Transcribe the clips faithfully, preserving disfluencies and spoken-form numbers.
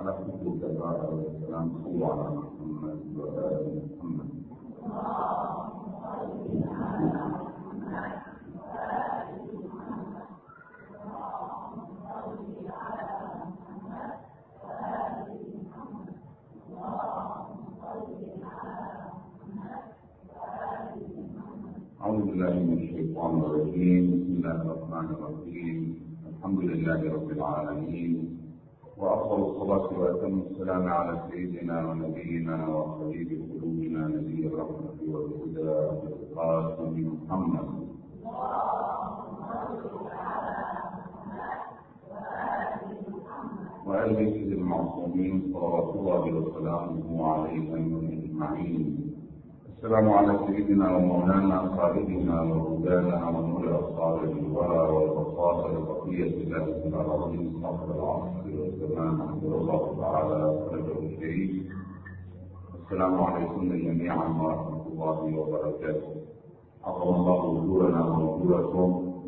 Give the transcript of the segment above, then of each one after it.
على حدود الآية والسلام صلوا على محمد وآل محمد. أعوذ بالله من الشيطان الرجيم. بسم الله الرحمن الرحيم. الحمد لله رب العالمين، وأفضل الصلاة وأتم السلام على سيدنا ونبينا وحبيب قلوبنا نبي الرحمة والهدى والقاسم محمد وآل بيته المعصومين صلوات الله وسلامه عليهم أجمعين. السلام على سيدنا ومولانا خالدنا وهدانا ونور أبصار الورى والبصائر بقية الله في الأراضين صاحب العصر والزمان رضي الله تعالى فرجه الشريف. السلام عليكم جميعا ورحمة الله وبركاته. عظم الله وجودنا ووجودكم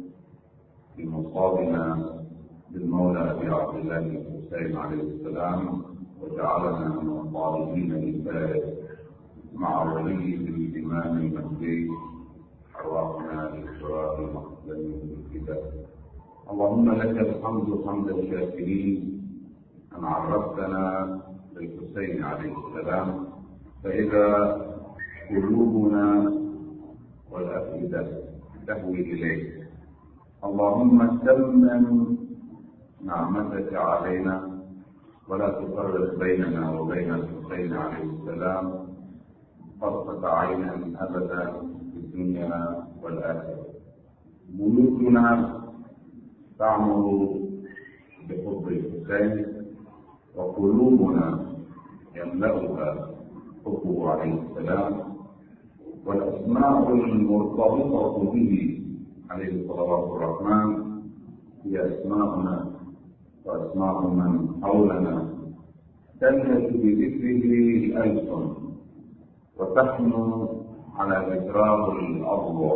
في مصابنا بالمولى أبي عبد الله الحسين عليه السلام، وجعلنا من الطالبين للفارس مع وليه الإمام المهدي أرواحنا للسؤال المقدم بالكتاب. اللهم لك الحمد حمد الشاكرين أن عرفتنا بالحسين عليه السلام، فإذا قلوبنا والأفئدة تهوي إليك. اللهم تمم نعمتك علينا ولا تفرق بيننا وبين الحسين عليه السلام طرفة عين أبدا في الدنيا والآخرة. بيوتنا تعمر بحب الحسين، وقلوبنا يملأها حبه عليه السلام، والأسماء المرتبطة به عليه صلوات الرحمن هي أسماؤنا وأسماء من حولنا، تنهش بذكره الألسن وتحنو على ذكراه الأضلع،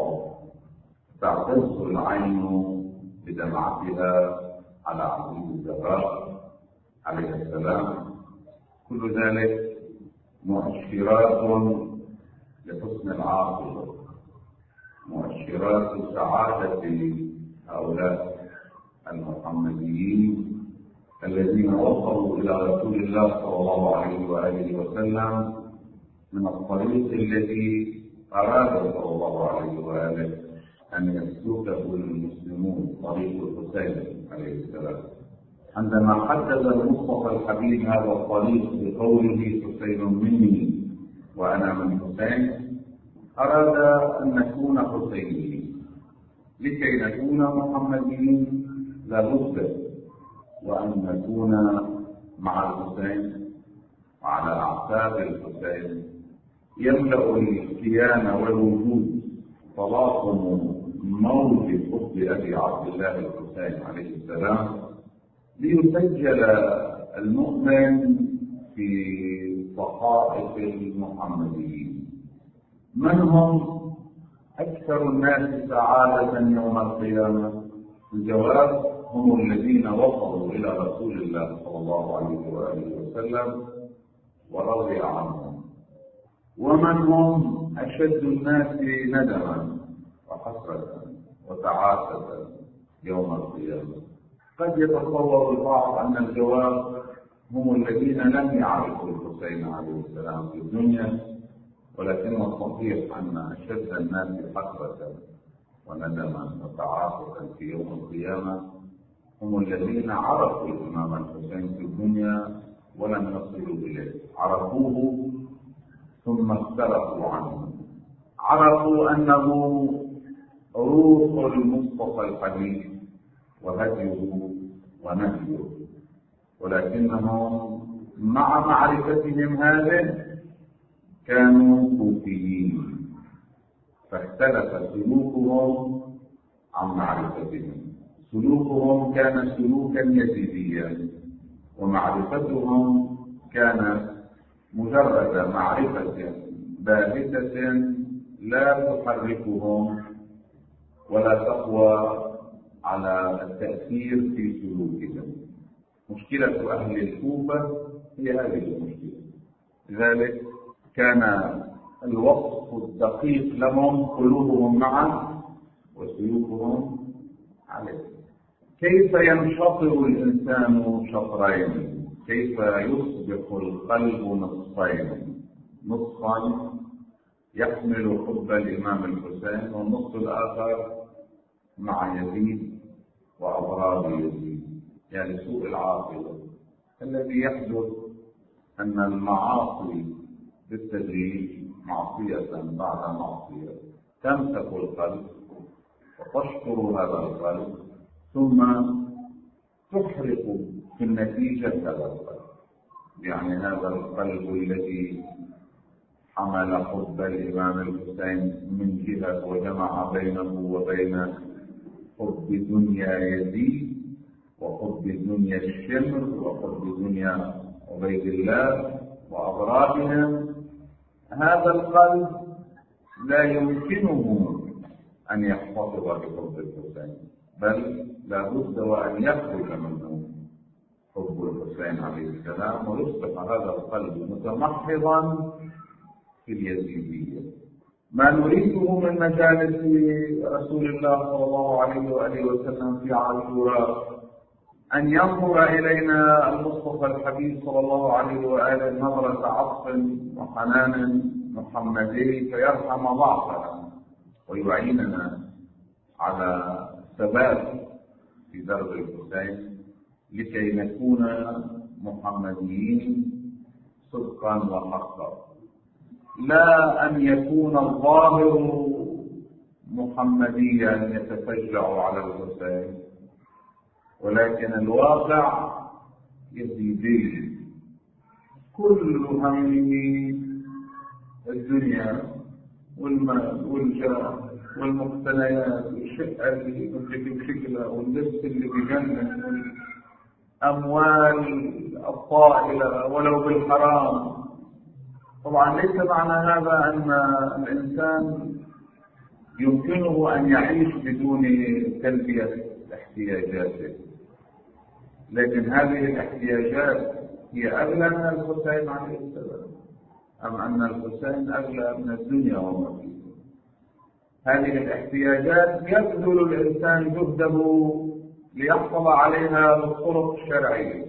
تعتص العين بدمعتها على عزيز الزهراء عليه السلام. كل ذلك مؤشرات لحسن العاقبة، مؤشرات سعادة هؤلاء المحمديين الذين وصلوا إلى رسول الله صلى الله عليه وآله وسلم من الطريق الذي أراد صلى الله عليه وآله أن يسلكه المسلمون، طريق الحسين عليه السلام. عندما حدد المصطفى الحبيب هذا الطريق بقوله حسين مني وأنا من حسين، أراد أن نكون حسينيين. لكي نكون محمديين لابد وأن نكون مع الحسين وعلى أعتاب الحسين. يملأ الكيان والوجود تلاطم موج حب أبي عبد الله الحسين عليه السلام، ليسجل المؤمن في صحائف المحمديين. من هم أكثر الناس سعادة يوم القيامة؟ الجواب: هم الذين وصلوا إلى رسول الله صلى الله عليه وآله وسلم ورضي عنهم. ومن هم أشد الناس ندما وحسرة وتعاسة يوم القيامة؟ قد يتصور البعض أن الجواب: هم الذين لم يعرفوا الحسين عليه السلام في الدنيا، ولكن الصحيح أن أشد الناس حسرة وندما وتعاسة في يوم القيامة هم الذين عرفوا الإمام الحسين في الدنيا ولم يصلوا إليه. عرفوه ثم اختلفوا عنه، عرفوا أنه روح المصطفى الحبيب وهديه ونهيه، ولكنهم مع معرفتهم هذه كانوا صوفيين، فاختلف سلوكهم عن معرفتهم. سلوكهم كان سلوكا يزيديا، ومعرفتهم كانت مجرد معرفة باهتة لا تحركهم ولا تقوى على التأثير في سلوكهم. مشكلة أهل الكوفة هي هذه المشكلة. لذلك كان الوصف الدقيق لهم قلوبهم معه وسيوفهم عليه. كيف ينشطر الإنسان شطرين؟ كيف يصبح القلب نصفين؟ نصفا يحمل حب الإمام الحسين والنصف الآخر مع يزيد وأضراب يزيد، يعني سوء العاقبة الذي يحدث أن المعاصي بالتدريج معصية بعد معصية تمسك القلب وتشطر هذا القلب ثم تحرق في النتيجة هذا القلب. يعني هذا القلب الذي حمل حب الإمام الحسين من جهة وجمع بينه وبين حب دنيا يزيد وحب دنيا الشمر وحب دنيا عبيد الله وأضرابهم، هذا القلب لا يمكنه أن يحتفظ بحب الحسين، بل لا بد وأن يخرج منه حب الحسين عليه السلام ويصبح هذا القلب متمحضا في اليزيدية. ما نريده من مجالس رسول الله صلى الله عليه وآله وسلم في عاشوراء أن ينظر إلينا المصطفى الحبيب صلى الله عليه وآله نظرة عطف وحنان محمدي فيرحم ضعفنا ويعيننا على ثبات في درب الحسين لكي نكون محمديين صدقا وحقا، لا أن يكون الظاهر محمديا يتفجع على الحسين ولكن الواقع يزيدي، كل همه الدنيا والمال والجاه والمقتنيات والشقة اللي بشكلها واللبس اللي بجنن والأموال الطائلة ولو بالحرام. طبعا ليس معنى هذا أن الإنسان يمكنه أن يعيش بدون تلبية احتياجاته، لكن هذه الاحتياجات هي أغلى من الحسين عليه السلام أم أن الحسين أغلى من الدنيا وما فيها؟ هذه الاحتياجات يبذل الإنسان جهده ليحصل عليها بالطرق الشرعية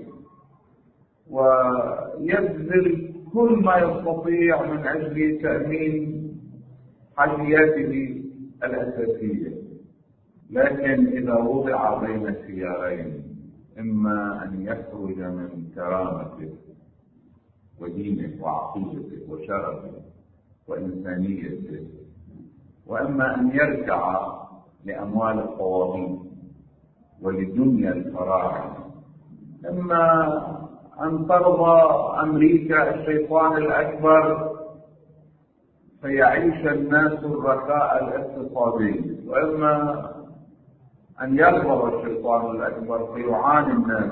ويبذل كل ما يستطيع من أجل تأمين حاجياته الأساسية، لكن إذا وضع بين خيارين إما أن يخرج من كرامته ودينه وعقيدته وشرفه وإنسانيته، وإما أن يرجع لأموال الطواغيت ولدنيا الفراعنة، إما أن ترضى أمريكا الشيطان الأكبر فيعيش الناس الرخاء الاقتصادي، وإما أن يغضب الشيطان الأكبر فيعاني الناس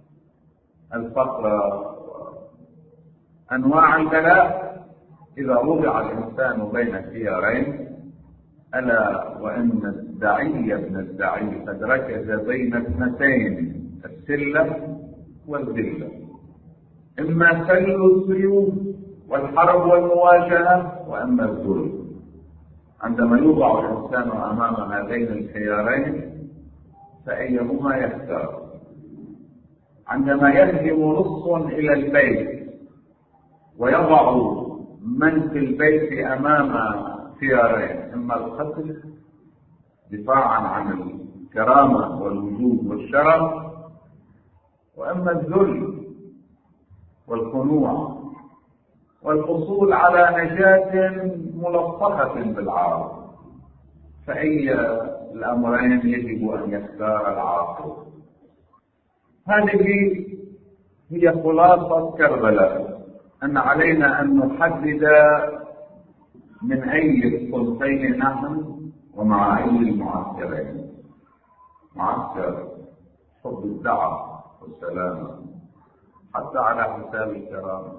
الفقر أنواع البلاء. إذا وضع الإنسان بين خيارين، ألا وإن الداعي ابن الداعي قد ركز بين اثنتين، السلة والذلة، إما سل السيوف والحرب والمواجهة وإما الذل. عندما يوضع الإنسان أمام هذين الخيارين فأيهما يختار؟ عندما يهدم نص إلى البيت ويضع من في البيت أمام خيارين، إما القتل دفاعا عن الكرامة والوجود والشرف، وإما الذل والخنوع والحصول على نجاة ملطخة بالعار، فأي الأمرين يجب أن يختار العاقل؟ هذه هي خلاصة كربلاء، أن علينا أن نحدد من أي الصنفين نحن ومع أي المعسكرين. معسكر حب الدعوة والسلامة حتى على حساب الكرامة،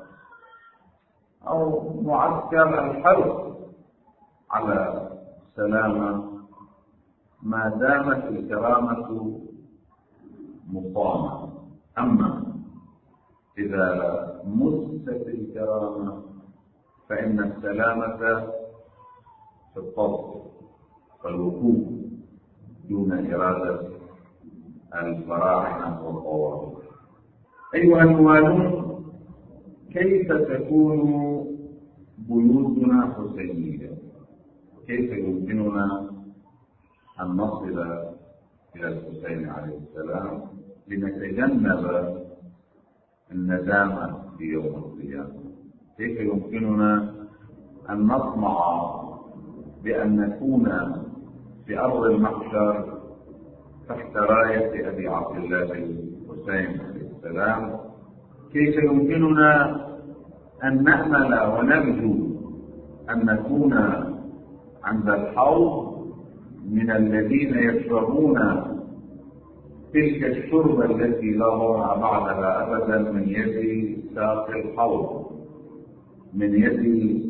أو معسكر الحرص على السلامة ما دامت الكرامة مصانة، أما إذا مست الكرامة فإن السلامة في الطبع والوقوف دون إرادة الفراعنة والطوائف. أيها الموالون، كيف تكون بيوتنا حسينية؟ كيف يمكننا أن نصل إلى الحسين عليه السلام لنتجنب الندامة في يوم القيامة؟ كيف يمكننا أن نطمع بأن نكون في أرض المحشر تحت راية أبي عبد الله الحسين عليه السلام؟ كيف يمكننا أن نأمل ونرجو أن نكون عند الحوض من الذين يشربون تلك الشربة التي لا ضرع بعدها أبدا من يد ساقي الحوض، من يد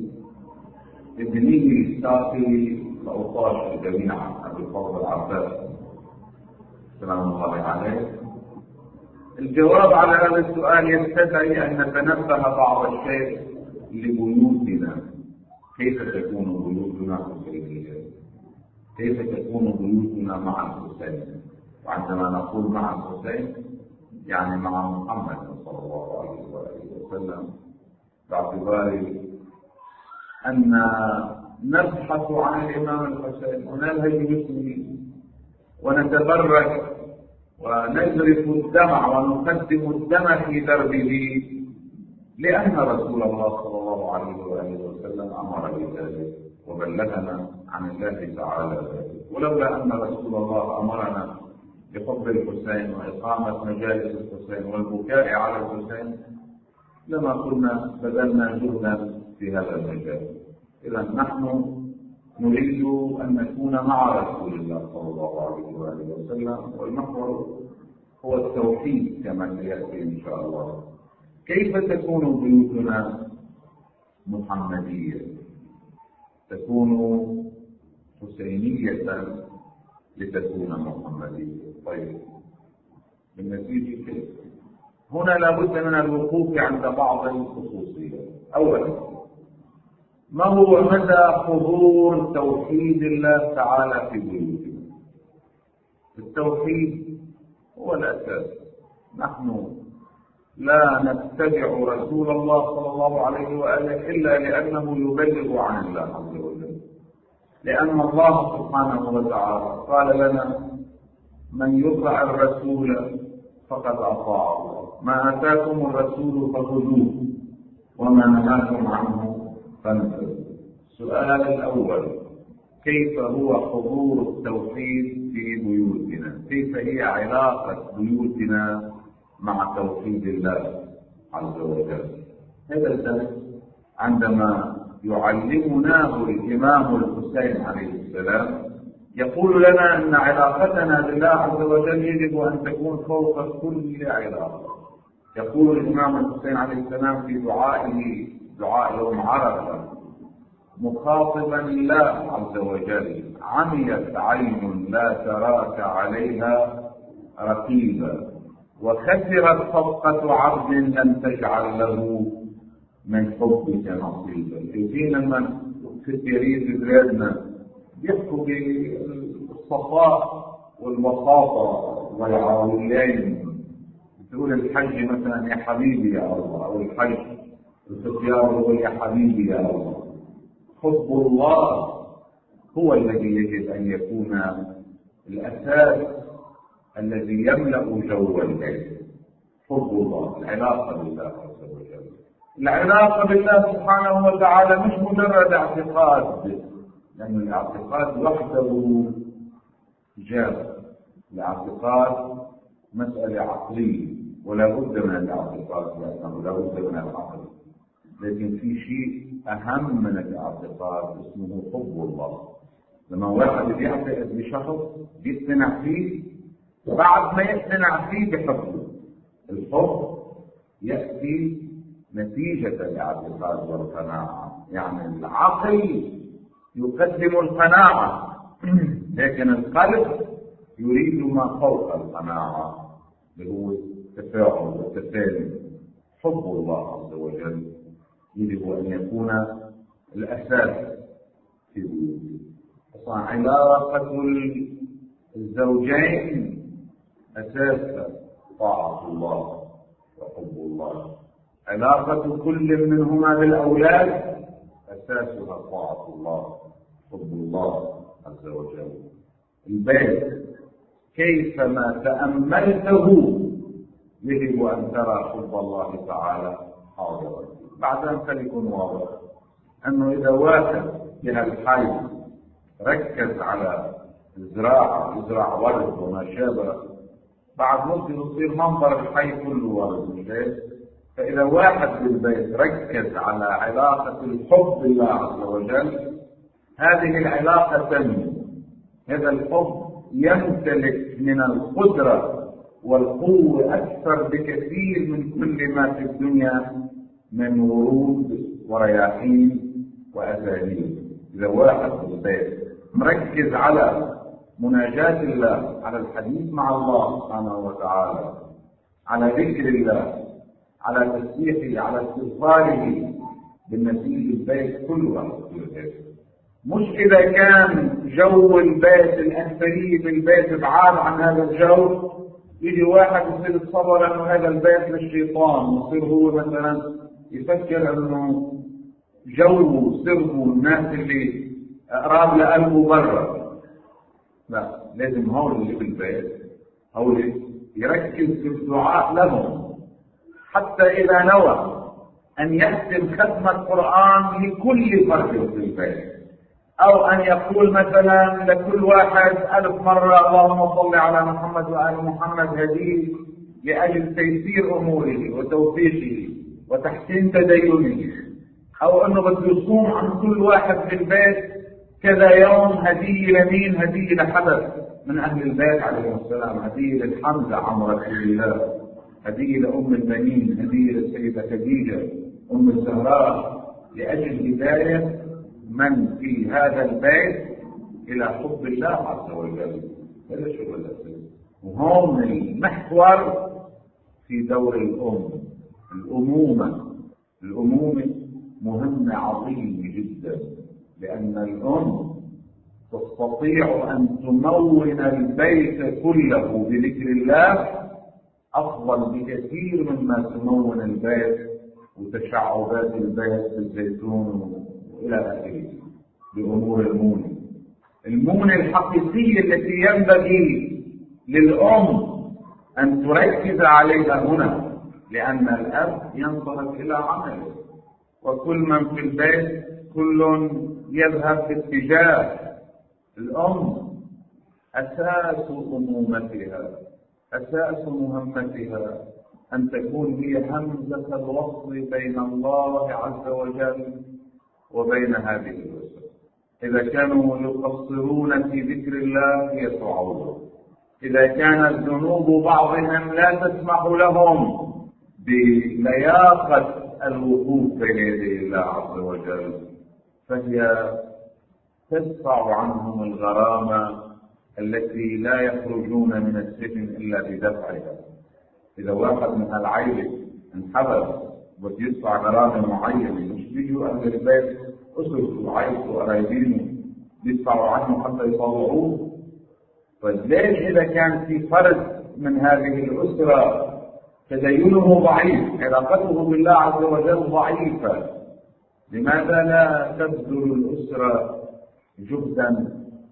ابنه ساقي الأوطاش جميعا أبي الفضل العباس سلام الله عليه؟ الجواب على هذا السؤال يستدعي أن نتنبه بعض الشيء لبيوتنا. كيف تكون بيوتنا حسينية؟ كيف تكون بيوتنا مع الحسين؟ وعندما نقول مع الحسين يعني مع محمد صلى الله عليه وآله وسلم، باعتبار أن نبحث عن الإمام الحسين ونلهج باسمه ونتبرك ونجرف الدمع ونقدم الدم في دربه، لأن رسول الله صلى الله عليه وآله وسلم أمر بذلك وبلغنا عن الله تعالى ذلك. ولولا أن رسول الله أمرنا بحب الحسين وإقامة مجالس الحسين والبكاء على الحسين لما كنا بذلنا جهدا في هذا المجال. إذا نحن نريد أن نكون مع رسول الله صلى الله عليه وآله وسلم، والمحور هو التوحيد كما سيأتي إن شاء الله. كيف تكون بيوتنا محمدية؟ تكون حسينية لتكون محمدية. طيب بالنتيجة كيف؟ هنا لابد من الوقوف عند بعض الخصوصيات. أولا، ما هو مدى حضور توحيد الله تعالى في بيوتنا؟ التوحيد هو الأساس. نحن لا نتبع رسول الله صلى الله عليه وآله إلا لأنه يبلغ عن الله عز وجل، لأن الله سبحانه وتعالى قال لنا: من يطع الرسول فقد أطاع الله، ما آتاكم الرسول فخذوه وما نهاكم عنه فانتهوا. السؤال الأول: كيف هو حضور التوحيد في بيوتنا؟ كيف هي علاقة بيوتنا مع توحيد الله عز وجل؟ هذا الدرس عندما يعلمناه الإمام الحسين عليه السلام يقول لنا أن علاقتنا بالله عز وجل يجب أن تكون فوق كل علاقة. يقول الإمام الحسين عليه السلام في دعائه، دعاء يوم عرفة، مخاطبا الله عز وجل: عميت عين لا تراك عليها رقيبا، وخسرت صفقة عبد لم تجعل له من حبك نصيبا. يجينا من في التاريخ بلادنا يحكوا بالصفاء والبساطة والعاويين، تقول الحج مثلا: يا حبيبي يا الله، أو الحج الختيار يقول: يا حبيبي يا الله. حب الله هو الذي يجب أن يكون الأساس الذي يملأ جو الليل. حب الله، العلاقة بالله عز وجل. العلاقة بالله سبحانه وتعالى مش مجرد اعتقاد، لأن الاعتقاد وحده جاب. الاعتقاد مسألة عقلية ولا بد من الاعتقاد، لأنه لا بد من العقل. لكن في شيء أهم من الاعتقاد اسمه حب الله. لما واحد بيعتقد بشخص بيقتنع فيه، بعد ما يقتنع فيه بحبه. الحب يأتي نتيجة الاعتقاد والقناعة، يعني العقل يقدم القناعة لكن القلب يريد ما فوق القناعة اللي هو تفاعل وتسالم حب الله عز وجل يجب أن يكون الأساس في بيوتنا. أصلا علاقة الزوجين أساسها طاعة الله وحب الله. علاقة كل منهما بالأولاد أساسها طاعة الله حب الله عز وجل. البيت كيفما تأملته يجب أن ترى حب الله تعالى حاضرا. بعد أن فليكن واضح أنه إذا واحد من الحي ركز على الزراعة يزرع ورد وما شابه، بعد ممكن يصير منظر الحي كله ورد. فإذا واحد بالبيت ركز على علاقة الحب بالله عز وجل، هذه العلاقة تنمو. هذا الحب يمتلك من القدرة والقوة أكثر بكثير من كل ما في الدنيا من ورود ورياحين وأساليب. إذا واحد بالبيت مركز على مناجاة الله، على الحديث مع الله سبحانه وتعالى، على ذكر الله، على تسبيحه، على استغفاره، بالنتيجة البيت كله البيت. مش إذا كان جو البيت الأكثرية في البيت بعاد عن هذا الجو يجي واحد يصير يتصور أنه هذا البيت للشيطان، يصير هو مثلا يفكر أنه جو سره الناس اللي أقرب لقلبه برا. لا، لازم هول اللي في البيت هول يركز في الدعاء لهم، حتى إذا نوى أن يختم ختم القرآن لكل فرد في البيت، أو أن يقول مثلا لكل واحد ألف مرة اللهم صل على محمد وآل محمد هديه لأجل تيسير أموره وتوفيقه وتحسين تدينه، أو أنه بده يصوم عن كل واحد في البيت كذا يوم هدية لمين؟ هدية لحدث من أهل البيت عليهم السلام، هدية للحمزة عم رسول الله، هدية لأم المنين، هدية للسيدة خديجة أم الزهراء، لأجل هداية من في هذا البيت إلى حب الله عز وجل. هذا شغل الأساس. وهون المحور في دور الأم، الأمومة. الأمومة مهمة عظيمة جدا، لأن الأم تستطيع أن تمون البيت كله بذكر الله أفضل بكثير مما تمون البيت وتشعبات البيت بالزيتون وإلى آخره بأمور المونة. المونة الحقيقية التي ينبغي للأم أن تركز عليها هنا، لأن الأب ينطلق إلى عمله، وكل من في البيت كل يذهب في اتجاه. الأم أساس أمومتها، أساس مهمتها أن تكون هي همزة الوصل بين الله عز وجل وبين هذه الأسرة. إذا كانوا يقصرون في ذكر الله هي تعوض. إذا كانت ذنوب بعضهم لا تسمح لهم بلياقة الوقوف بين يدي الله عز وجل، فهي تدفع عنهم الغرامة التي لا يخرجون من السجن إلا بدفعها. إذا واحد من العائلة انحبس ويدفع غرامة معينة، مش بيجوا أهل البيت أسرته وعائلته وقرايبينه يدفعوا عنه حتى يطلعوه. فليش إذا كان في فرد من هذه الأسرة تدينه ضعيف، علاقته بالله عز وجل ضعيفة، لماذا لا تبذل الأسرة جهدا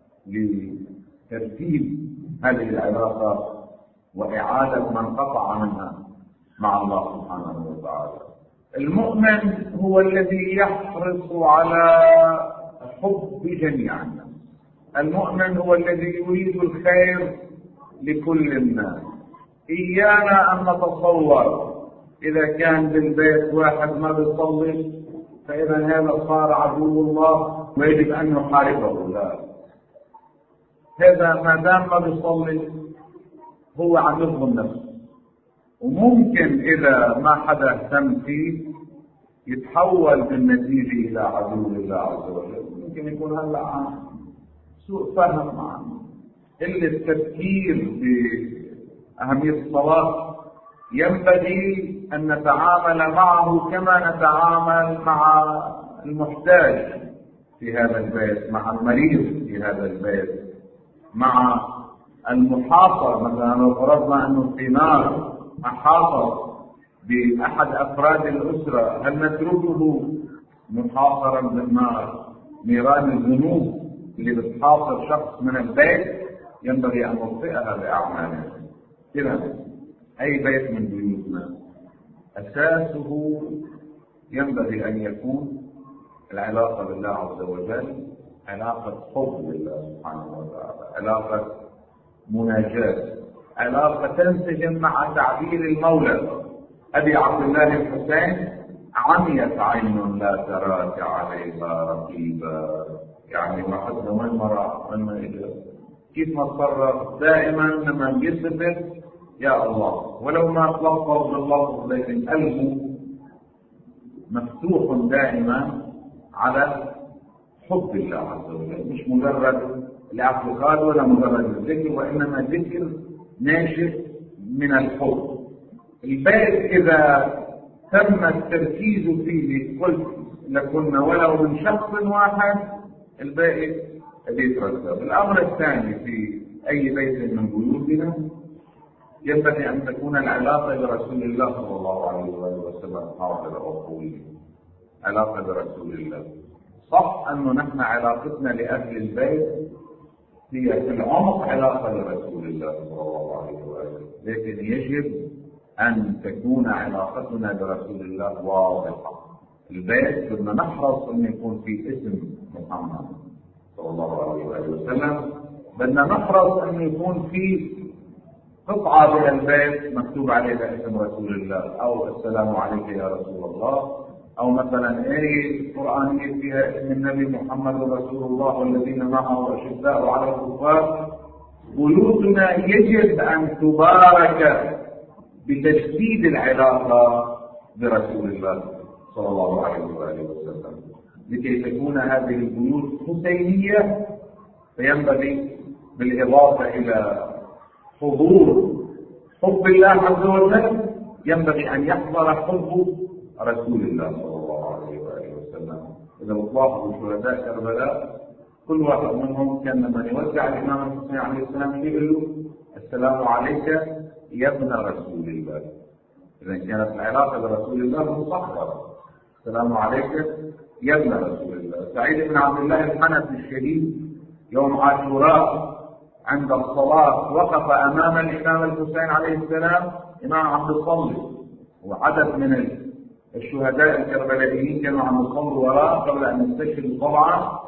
لترتيب هذه العلاقة وإعادة من قطع منها مع الله سبحانه وتعالى؟ المؤمن هو الذي يحرص على حب جميع الناس. المؤمن هو الذي يريد الخير لكل الناس. إيانا أن نتصور إذا كان بالبيت واحد ما بيصلي فإذا هذا صار عدو الله ويجب أن نحاربه. لا، هذا ما دام ما بيصلي هو عم يظلم نفسه، وممكن إذا ما حدا اهتم فيه يتحول بالنتيجة إلى عدو الله عز وجل. ممكن يكون هلا عن سوء فهم عنه، قلة التفكير بأهمية الصلاة، ينبغي أن نتعامل معه كما نتعامل مع المحتاج في هذا البيت، مع المريض في هذا البيت، مع المحاصر. مثلا لو فرضنا أنه في نار أحاط بأحد أفراد الأسرة، هل نتركه محاصرا بالنار؟ نيران الذنوب اللي بتحاصر شخص من البيت ينبغي أن نطفئها بأعمالنا. إذا أي بيت من بيوتنا أساسه ينبغي أن يكون العلاقة بالله عز وجل، علاقة حب لله سبحانه وتعالى، علاقة مناجاة، علاقة تنسجم مع تعبير المولى: أبي عبد الله الحسين عميت عين لا تراك عليها رقيبا. يعني واحد وين مرة وين ما إجا كيف ما تصرف دائما لما يصفت يا الله، ولو ما تلفظ باللفظ لكن قلبه مفتوح دائما على حب الله عز وجل، مش مجرد الاعتقاد ولا مجرد الذكر، وإنما ذكر ناشف من الحب. البيت إذا تم التركيز فيه قلت لكنا ولو من شخص واحد الباقي بيترتب. الأمر الثاني في أي بيت من بيوتنا ينبغي أن تكون العلاقة برسول الله صلى الله عليه وسلم حاضرة وقوية. علاقة برسول الله صح أنه نحن علاقتنا لأهل البيت هي في العمق علاقة برسول الله صلى الله عليه وسلم، لكن يجب أن تكون علاقتنا برسول الله واضحة. البيت بدنا نحرص أن يكون في اسم محمد صلى الله عليه وسلم، بدنا نحرص أن يكون في قطعة من البيت مكتوب عليها اسم رسول الله، أو السلام عليك يا رسول الله، أو مثلا آية قرآنية فيها اسم النبي محمد رسول الله والذين معه أشداء على الكفار. بيوتنا يجب أن تبارك بتجديد العلاقة برسول الله صلى الله عليه وآله وسلم، لكي تكون هذه البيوت حسينية. فينبغي بالإضافة إلى حضور حب الله عز وجل ينبغي أن يحضر حب رسول الله صلى الله عليه وآله وسلم. إذا تلاحظوا شهداء كربلاء كل واحد منهم كان لما يودع الإمام الحسين عليه السلام يقول له السلام عليك يا ابن رسول الله. إذا كانت العلاقة برسول الله مصحبة، السلام عليك يا ابن رسول الله. سعيد بن عبد الله الحنفي الشهيد يوم عاشوراء عند الصلاة وقف أمام الإمام الحسين عليه السلام، إمام عم بيصلي، وعدد من الشهداء الكربلائيين كانوا عم يصلوا وراء قبل أن يستشهدوا. طبعا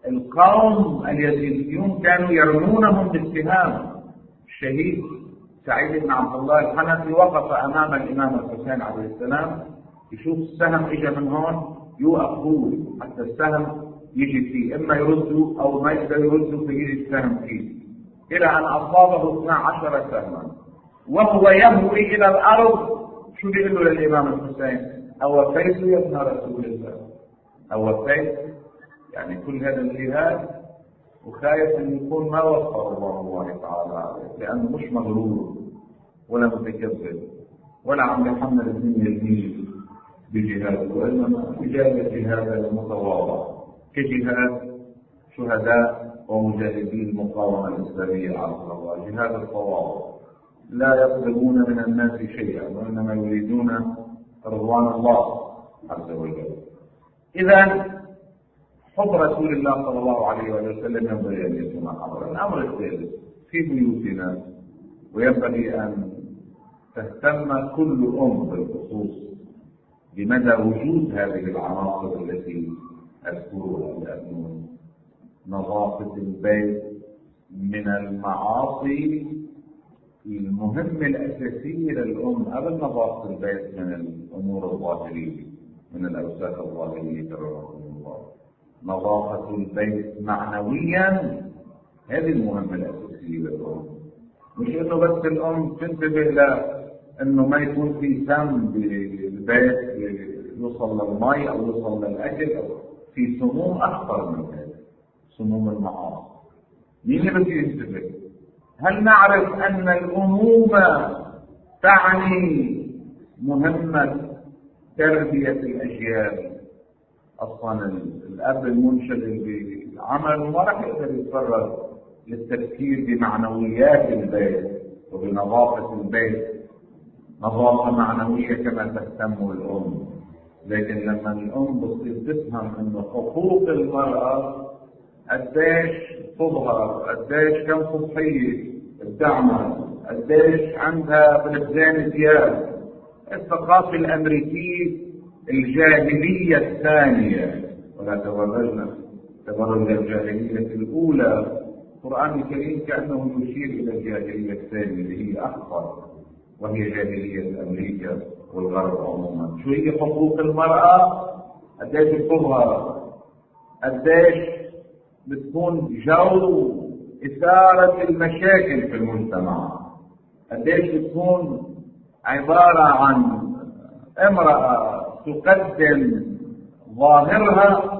القوم اليزيديون كانوا يرمونهم بالسهام. الشهيد سعيد بن عبد الله الحنفي وقف أمام الإمام الحسين عليه السلام، يشوف السهم إجا من هون يوقف هو حتى السهم يجي فيه، إما يردوا أو ما يقدر يردوا فيجي السهم فيه، إلى أن أصابه اثنا عشر سهما وهو يهوي إلى الأرض. شو بيقول له للإمام الحسين؟ أوفيت يا ابن رسول الله؟ أوفيت؟ يعني كل هذا الجهاد وخايف أن يكون ما وفر الله الله تعالى عليه، لأنه مش مغرور ولا متكبر ولا عم يحمل الدنيا الدين بجهاده، وإنما إجابة جهاد المتواضع كجهاد شهداء ومجاهدين المقاومة الإسلامية عز الله، جهاد التواضع. لا يطلبون من الناس شيئا وإنما يريدون رضوان الله عز وجل. إذا حب رسول الله صلى الله عليه وسلم ينبغي أن يكون حاضرا. الأمر الثالث في بيوتنا، وينبغي أن تهتم كل أم بالخصوص بمدى وجود هذه العناصر التي أذكرها، لأن نظافة البيت من المعاصي المهمة الأساسية للأم قبل نظافة البيت من الأمور الظاهرية، من الأوساخ الظاهرية كرمكم الله. نظافة البيت معنويا هذه المهمة الأساسية للأم، مش إنه بس الأم تنتبه لأنه ما يكون في سم بالبيت يوصل للماء أو يوصل للأكل، أو في سموم أخطر من هذا، سموم المعاصي. مين اللي بده ينتبه؟ هل نعرف أن الأمومة تعني مهمة تربية الأجيال. أصلا الأب المنشغل بعمله ما راح يقدر يتفرغ للتفكير بمعنويات البيت وبنظافة البيت، نظافة معنوية كما تهتم الأم. لكن لما الأم بتصير تفهم أن حقوق المرأة قديش تظهر، قديش كم صبحية بتعمل، قديش عندها بالخزانة ثياب. الثقافة الأمريكية الجاهلية الثانية، ولا تبرجنا تبرج الجاهلية الأولى. القرآن الكريم كأنه يشير إلى الجاهلية الثانية اللي هي أخطر، وهي جاهلية أمريكا والغرب عموما. شو هي حقوق المرأة؟ قديش بتظهر، قديش بتكون جو إثارة المشاكل في المجتمع، قديش بتكون عبارة عن امرأة تقدم ظاهرها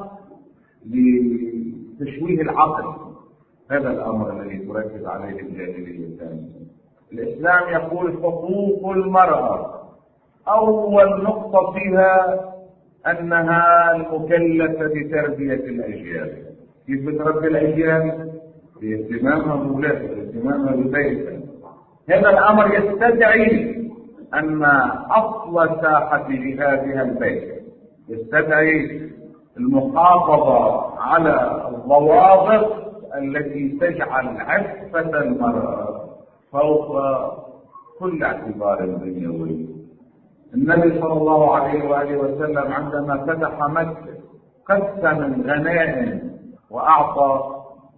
لتشويه العقل. هذا الأمر الذي تركز عليه الجاهلية الثانية. الإسلام يقول حقوق المرأة، أول نقطة فيها أنها المكلفة بتربية الأجيال. كيف بتربي الأجيال؟ باهتمامها بولادها، باهتمامها ببيتها. هذا الأمر يستدعي أن أصل ساحة جهادها البيت، يستدعي المحافظة على الضوابط التي تجعل عفة المرأة فوق كل اعتبار دنيوي. النبي صلى الله عليه وآله وسلم عندما فتح مكة قسم الغنائم وأعطى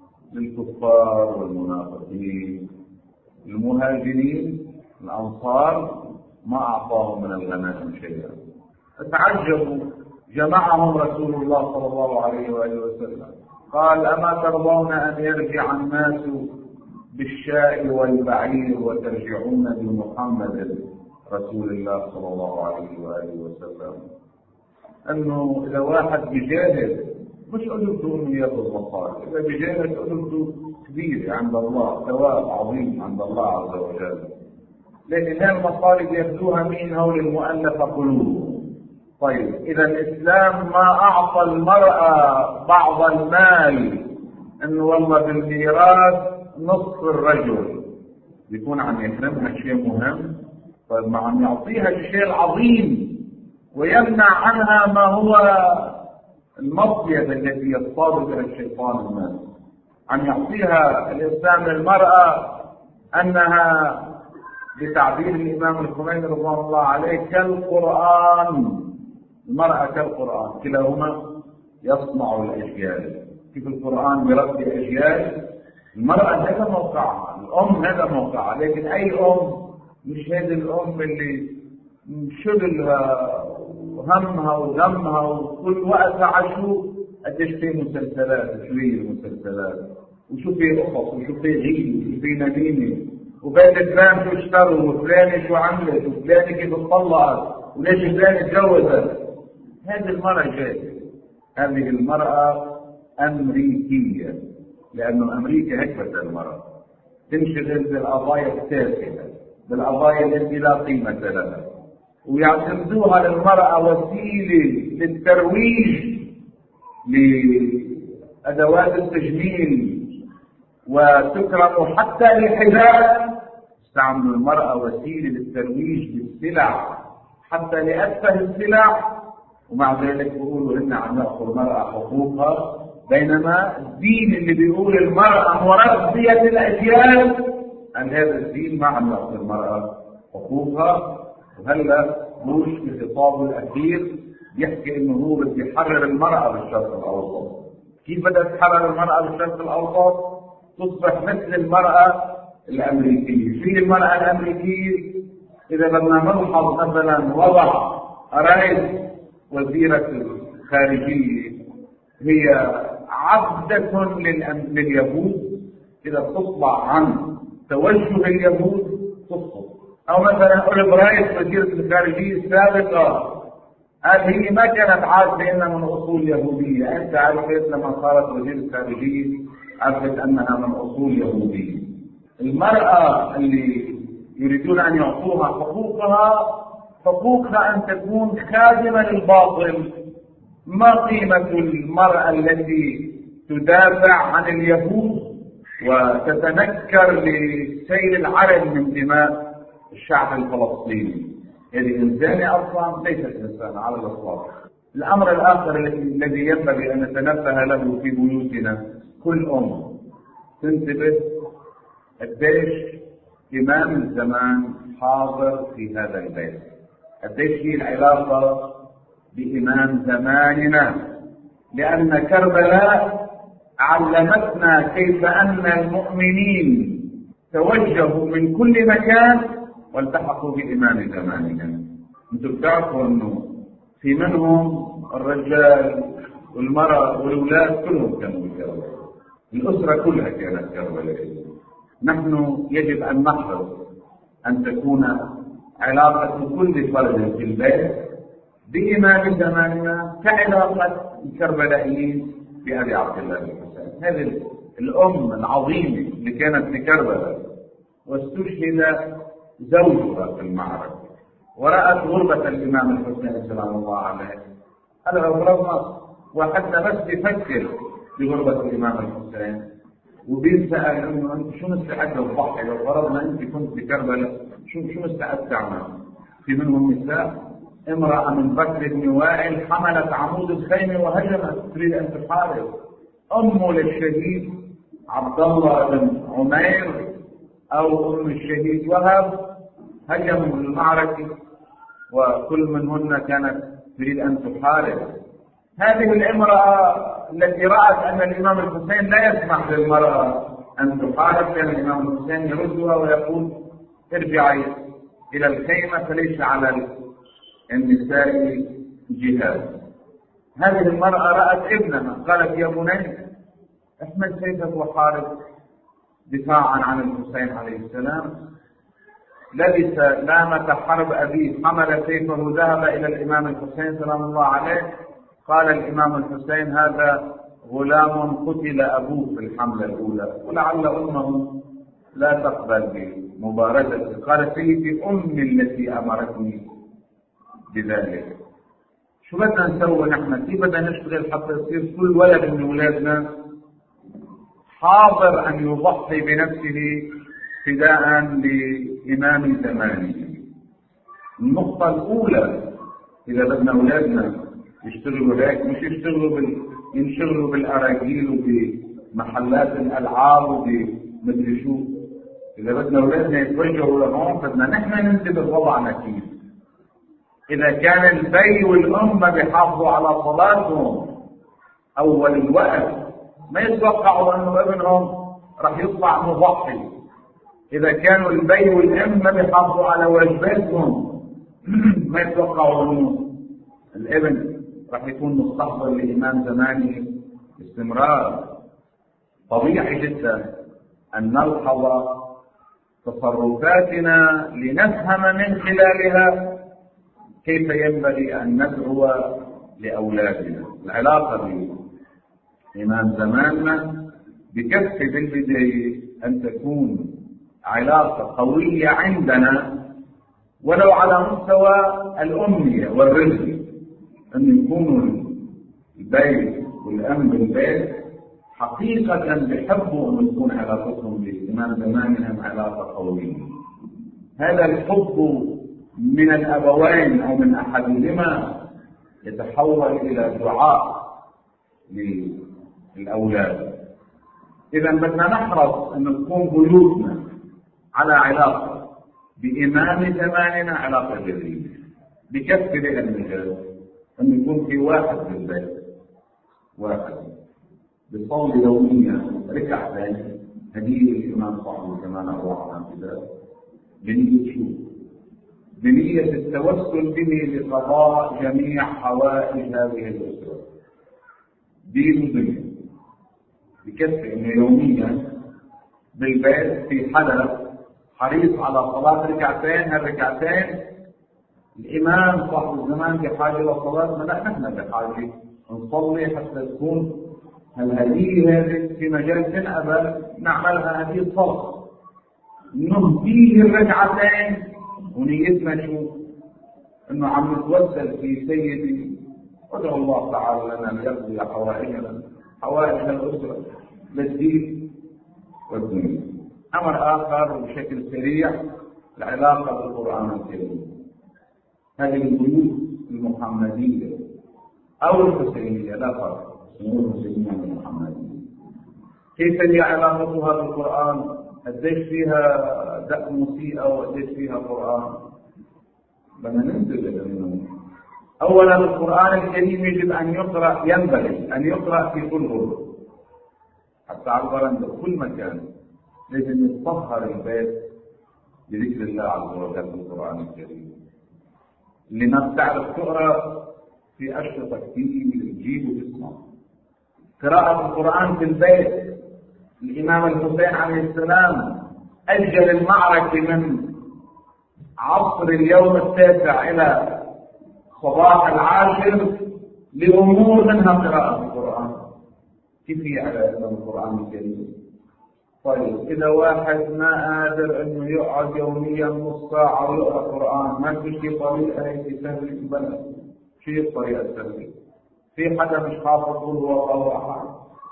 للكفار والمنافقين. المهاجرين الأنصار ما أعطاهم من الغنائم شيئا. فتعجبوا، جمعهم رسول الله صلى الله عليه وآله وسلم قال: أما ترضون أن يرجع الناس بالشاء والبعير وترجعون بمحمد رسول الله صلى الله عليه وآله وسلم؟ أنه إذا واحد بجاهد مش أجرته أنه يأخذ مصاري، إذا بجاهد أجرته كبيرة عند الله، ثواب عظيم عند الله عز وجل. لكن هذه المصاري بيأخذوها مين؟ هول المؤلفة قلوبهم. طيب إذا الإسلام ما أعطى المرأة بعض المال إنه والله بالميراث نصف الرجل بيكون عم يحرمها شيء مهم. طيب ما عم يعطيها الشيء العظيم ويمنع عنها ما هو المصيدة التي يصطاد بها الشيطان الناس. عم يعطيها الإسلام للمرأة أنها بتعبير الإمام الخميني رضوان الله عليه كالقرآن. المرأة كالقرآن، كلاهما يصنع الأجيال. كيف القرآن بربي أجيال، المرأة هذا موقعها، الأم هذا موقعها. لكن أي أم مش هذه الأم اللي شغلها وهمها وغمها وكل وقت عشو قديش في مسلسلات، شو هي المسلسلات، وشو في قصص، وشو في غيب، وشو في نميمة، وبين فلان شو اشتروا، وفلانة شو عملت، وفلانة كيف اتطلقت، وليش فلانة اتجوزت. هذه المرأة جاية، هذه المرأة أمريكية، لأنه أمريكا هيك بدها المرأة تنشغل بالقضايا التافهة، بالقضايا التي لا قيمة لها، ويعتمدوها للمرأة وسيلة للترويج لأدوات التجميل، وتكرم حتى للحجاب. استعملوا المرأة وسيلة للترويج للسلع حتى لأتفه السلع، ومع ذلك بيقولوا إن عم يأخذ المرأة حقوقها. بينما الدين اللي بيقول المرأة مربية الأجيال، أن هذا الدين ما عم يأخذ المرأة حقوقها. وهلا بوش في خطابه الأخير يحكي إنه هو بده يحرر المرأة بالشرق الأوسط. كيف بدها تحرر المرأة بالشرق الأوسط؟ تصبح مثل المرأة الأمريكية. شو هي المرأة الأمريكية؟ إذا بدنا نلحظ مثلا وضع رئيس وزيرة الخارجية هي عبدة لليهود، إذا تطلع عن توجه اليهود تسقط. أو مثلا أقول رئيس وزيرة الخارجية السابقة قال هي ما كانت عارفة إنها من أصول يهودية، أنت عرفت لما صارت وزيرة الخارجية عرفت أنها من أصول يهودية. المرأة اللي يريدون أن يعطوها حقوقها، حقوقها أن تكون خادمة للباطل. ما قيمة المرأة التي تدافع عن اليهود وتتنكر لسيل العرب من دماء الشعب الفلسطيني؟ هذه إنسانة أصلا؟ ليست إنسانة على الإطلاق. الأمر الآخر الذي ينبغي أن نتنبه له في بيوتنا، كل أم تنتبه قديش إمام الزمان حاضر في هذا البيت، قديش هي العلاقة بإمام زماننا، لأن كربلاء علمتنا كيف أن المؤمنين توجهوا من كل مكان والتحقوا بإمام زماننا. أنتم بتعرفوا أنه في منهم الرجال والمرأة والأولاد كلهم كانوا كربلاء، الأسرة كلها كانت كربلاء. نحن يجب أن نحرص أن تكون علاقة كل فرد في البيت بإمام زماننا كعلاقة الكربلائيين بأبي عبد الله الحسين. هذه الأم العظيمة اللي كانت في كربلاء واستشهد زوجها في المعركة ورأت غربة الإمام الحسين سلام الله عليه. هذا غربنا وحتى بس يفكر بغربة الإمام الحسين وبيسأل انه انت شو مستعد تضحي لو فرضنا انت كنت في كربلاء، شو شو مستعد تعمل؟ في منهم نساء، امرأة من بكر بن وائل حملت عمود الخيمة وهجمت تريد ان تحارب. امه للشهيد عبد الله بن عمير او ام الشهيد وهب هجموا المعركة وكل منهن كانت تريد ان تحارب. هذه الامرأة التي رأت أن الإمام الحسين لا يسمح للمرأة أن تحارب، كان الإمام الحسين يردها ويقول ارجعي إلى الخيمة فليس على النساء جهاد. هذه المرأة رأت ابنها قالت يا بني احمل سيفك وحارب دفاعا عن الحسين عليه السلام. لبس لامة حرب أبيه، حمل سيفه ذهب إلى الإمام الحسين سلام الله عليه. قال الإمام الحسين هذا غلام قتل أبوه في الحملة الأولى ولعل أمه لا تقبل بمبارزته. قال سيدي أمي التي أمرتني بذلك. شو بدنا نسوي نحن؟ كيف بدنا نشتغل حتى يصير كل ولد من أولادنا حاضر أن يضحي بنفسه فداء لإمام زمانه؟ النقطة الأولى إذا بدنا أولادنا يشتغلوا هيك، مش يشتغلوا بال... ينشغلوا بالاراجيل وبمحلات الالعاب وبمدري شو. اذا بدنا اولادنا يتوجهوا لهون بدنا نحن ننتبه وضعنا كيف. اذا كان البي والام بيحافظوا على صلاتهم اول الوقت ما يتوقعوا انه ابنهم راح يطلع مضحي. اذا كانوا البي والام ما بيحافظوا على واجباتهم ما يتوقعوا انه الابن راح يكون مستحضر لإمام زمانه باستمرار. طبيعي جدا أن نلحظ تصرفاتنا لنفهم من خلالها كيف ينبغي أن ندعو لأولادنا. العلاقة بإمام زماننا بكفي بالبداية أن تكون علاقة قوية عندنا ولو على مستوى الأمية والرزق، أن يكونوا البيت والأم بالبيت حقيقة بيحبوا أن تكون علاقتهم بإمام زمانهم علاقة قوية. هذا الحب من الأبوين أو من أحدهما يتحول إلى دعاء للأولاد. إذا بدنا نحرص أن تكون بيوتنا على علاقة بإمام زماننا علاقة جديدة بكفي لأن أن يكون في واحد في البيت، واحد بيصلي يوميا ركعتين هدية الإمام صاحب الزمان الله عنه كذا بنية شو؟ بنية التوسل به لقضاء جميع حوائج هذه الأسرة دين ودنيا. بكفي أنه يوميا بالبيت في حدا حريص على صلاة ركعتين. هالركعتين الإمام صاحب الزمان بحاجة للصلاة، ما نحن بحاجة نصلي حتى تكون الهدية هذه في مجال أبد نعملها هدية صلاة. نهديه الركعتين ونيتنا شو؟ انه عم نتوسل في سيدي ادعو الله تعالى لنا ليقضي حوائجنا حوائج الاسره للدين والدنيا. امر اخر بشكل سريع العلاقه بالقران الكريم. هذه البيوت المحمديه او الحسينيه لا فرق، الحسينيه والمحمديه كيف هي علاقتها بالقران؟ قديش فيها دق موسيقى وقديش فيها قران؟ بدنا ننتبه انه اولا القران الكريم يجب ان يقرا، ينبغي ان يقرا في كل غرفه حتى على البرندة كل مكان. لازم يتطهر البيت بذكر الله عز وجل بالقران الكريم. اللي ما بتعرف تقرا في اشرطه كثير تجيب وتسمع. قراءه القران في البيت. الامام الحسين عليه السلام اجل المعركه من عصر اليوم التاسع الى صباح العاشر لامور منها قراءه القران. كيف هي علاقه بالقران الكريم؟ طيب اذا واحد ما قادر انه يقعد يوميا نص ساعه ويقرا قران، ما في شيء طريقه هيك سهله البلد؟ شيء الطريقه السهله؟ في حدا مش حافظ قل هو الله احد؟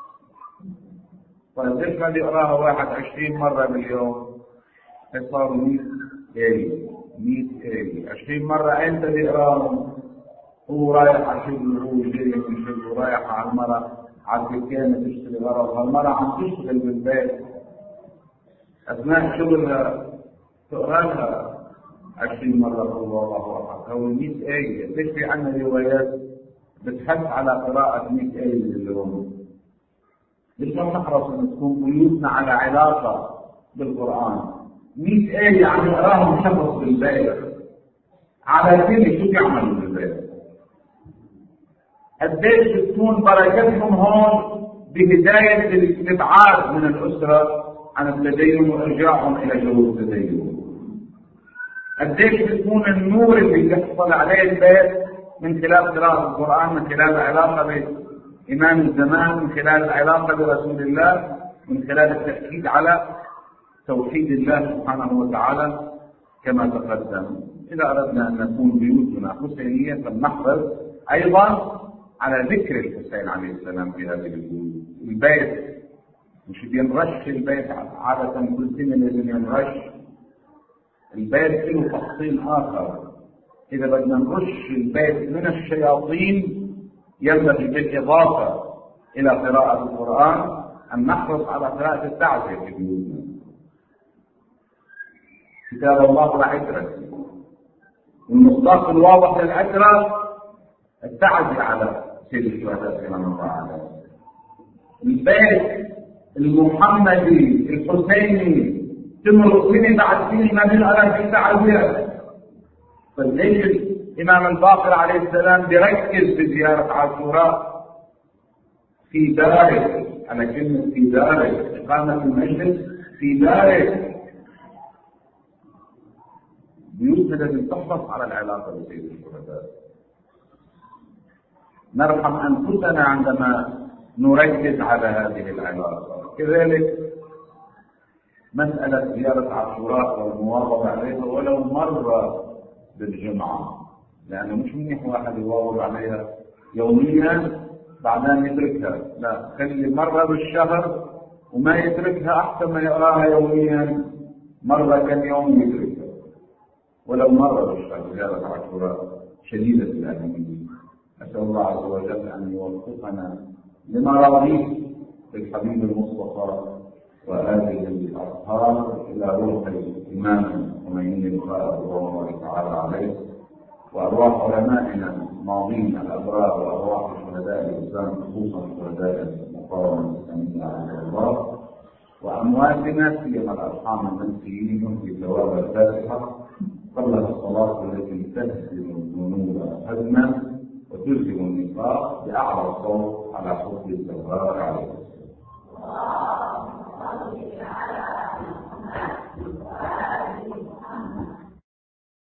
طيب ليش ما بيقراها واحد عشرين مره باليوم؟ صاروا مية آية مية آية عشرين مرة. أنت بيقراهم هو رايح على شغل، هو جاي من شغل رايح على المرة على الدكان تشتري غرض، هالمرة عم تشتغل بالبيت أثناء شغلها تقرا لها عشرين مرة هو الله أحد. هو مية آية. ليش في عنا روايات بتحث على قراءة مية آية باليوم؟ ليش ما نحرص أن تكون بيوتنا على علاقة بالقرآن؟ مئة آية عم يقراهم شخص بالبيت على كل شو بيعملوا بالبيت؟ قديش بتكون بركتهم هون بهداية الابعاد من الأسرة عن التدين وإرجاعهم إلى جو التدين. قديش بتكون النور اللي بيحصل عليه البيت من خلال قراءة القرآن، من خلال العلاقة بإمام الزمان، من خلال العلاقة برسول الله، من خلال التأكيد على توحيد الله سبحانه وتعالى كما تقدم. إذا أردنا أن نكون بيوتنا حسينية فلنحرص أيضا على ذكر الحسين عليه السلام في هذه البيوت. البيت مش بينرش البيت عادة كل سنة لازم ينرش. البيت له تفصيل آخر. إذا بدنا نرش البيت من الشياطين ينبغي بالإضافة إلى قراءة القرآن أن نحرص على قراءة التعزية في بيوتنا. كتاب الله العترة، والمصداق الواضح للعترة التعزية على سيد الشهداء كما نرى عليه. البيت المحمدي الحسيني تمر سنة بعد سنة ما بنقرا في تعزية. فليش الإمام الباقر عليه السلام بيركز في زيارة عاشوراء في داره، على كلمة في داره، إقامة المجلس في داره. بيوتنا لازم تحرص على العلاقة بسيد الشهداء. نرحم أنفسنا عندما نركز على هذه العلاقة. كذلك مسألة زيارة عاشوراء والمواظبة عليها ولو مرة بالجمعة، لأنه مش منيح واحد يواظب عليها يوميا بعدين يتركها، لا، خلي مرة بالشهر وما يتركها أحسن ما يقراها يوميا مرة كم يوم يتركها، ولو مرة بالشهر. زيارة عاشوراء شديدة الأهمية. أسأل الله عز وجل أن يوفقنا لمراضيه بالحبيب المصطفى وآله الأطهار إلى روح الإمام ومن لقاء الله تعالى عليه، وأرواح علمائنا الماضين الأبرار وأرواح شهداء الإسلام خصوصا شهداء المقاومة الإسلامية عليه الله، وأمواتنا سيما الأرحام المنسيين في ثواب الفاتحة قبل الصلاة التي تهدم الذنوب هدما وتلزم النفاق بأعلى الصوت على حب الزهراء عليه السلام.